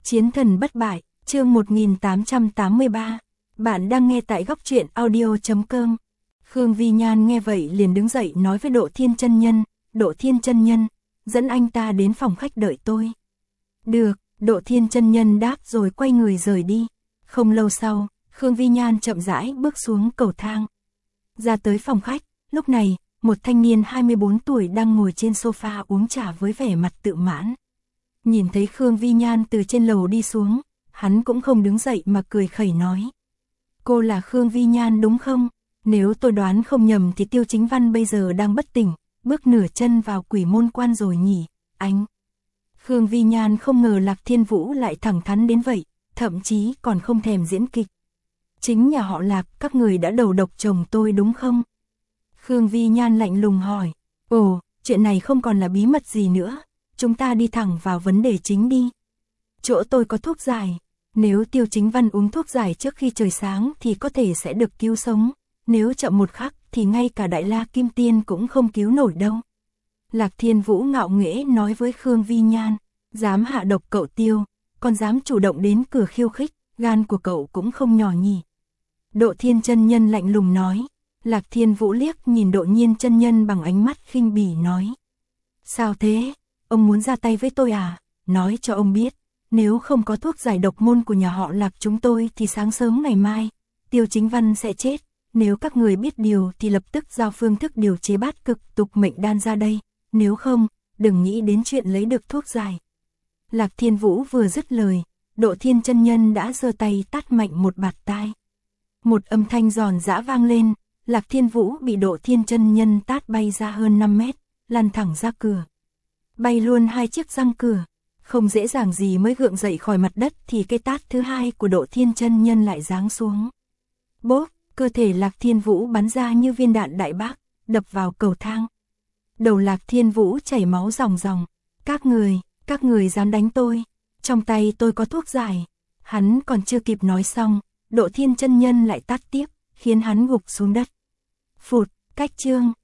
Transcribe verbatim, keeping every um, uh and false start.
Chiến thần bất bại, chương một nghìn tám trăm tám mươi ba. Bạn đang nghe tại góc truyện audio chấm com. Khương Vi Nhan nghe vậy liền đứng dậy nói với Độ Thiên chân nhân, Độ Thiên chân nhân, dẫn anh ta đến phòng khách đợi tôi. Được, Độ Thiên chân nhân đáp rồi quay người rời đi. Không lâu sau, Khương Vi Nhan chậm rãi bước xuống cầu thang. Ra tới phòng khách, lúc này, một thanh niên hai mươi bốn tuổi đang ngồi trên sofa uống trà với vẻ mặt tự mãn. Nhìn thấy Khương Vi Nhan từ trên lầu đi xuống, hắn cũng không đứng dậy mà cười khẩy nói. Cô là Khương Vi Nhan đúng không? Nếu tôi đoán không nhầm thì Tiêu Chính Văn bây giờ đang bất tỉnh, bước nửa chân vào quỷ môn quan rồi nhỉ, anh. Khương Vi Nhan không ngờ Lạc Thiên Vũ lại thẳng thắn đến vậy, thậm chí còn không thèm diễn kịch. Chính nhà họ Lạc, các người đã đầu độc chồng tôi đúng không? Khương Vi Nhan lạnh lùng hỏi. Ồ, chuyện này không còn là bí mật gì nữa, chúng ta đi thẳng vào vấn đề chính đi. Chỗ tôi có thuốc giải, nếu Tiêu Chính Văn uống thuốc giải trước khi trời sáng thì có thể sẽ được cứu sống, nếu chậm một khắc thì ngay cả Đại La Kim Tiên cũng không cứu nổi đâu. Lạc Thiên Vũ ngạo nghễ nói với Khương Vi Nhan, dám hạ độc cậu Tiêu, còn dám chủ động đến cửa khiêu khích, gan của cậu cũng không nhỏ nhỉ. Độ Thiên chân nhân lạnh lùng nói. Lạc Thiên Vũ liếc nhìn Độ Nhiên chân nhân bằng ánh mắt khinh bỉ nói. Sao thế? Ông muốn ra tay với tôi à? Nói cho ông biết, nếu không có thuốc giải độc môn của nhà họ Lạc chúng tôi thì sáng sớm ngày mai, Tiêu Chính Văn sẽ chết. Nếu các người biết điều thì lập tức giao phương thức điều chế bát cực tục mệnh đan ra đây, nếu không, đừng nghĩ đến chuyện lấy được thuốc giải. Lạc Thiên Vũ vừa dứt lời, Độ Thiên chân nhân đã giơ tay tát mạnh một bạt tai. Một âm thanh giòn giã vang lên. Lạc Thiên Vũ bị Độ Thiên chân nhân tát bay ra hơn năm mét, lăn thẳng ra cửa. Bay luôn hai chiếc răng cửa, không dễ dàng gì mới gượng dậy khỏi mặt đất thì cây tát thứ hai của Độ Thiên chân nhân lại giáng xuống. Bốp, cơ thể Lạc Thiên Vũ bắn ra như viên đạn đại bác, đập vào cầu thang. Đầu Lạc Thiên Vũ chảy máu ròng ròng. Các người, các người dám đánh tôi, trong tay tôi có thuốc giải. Hắn còn chưa kịp nói xong, Độ Thiên chân nhân lại tát tiếp, khiến hắn gục xuống đất. Phụt, cách chương.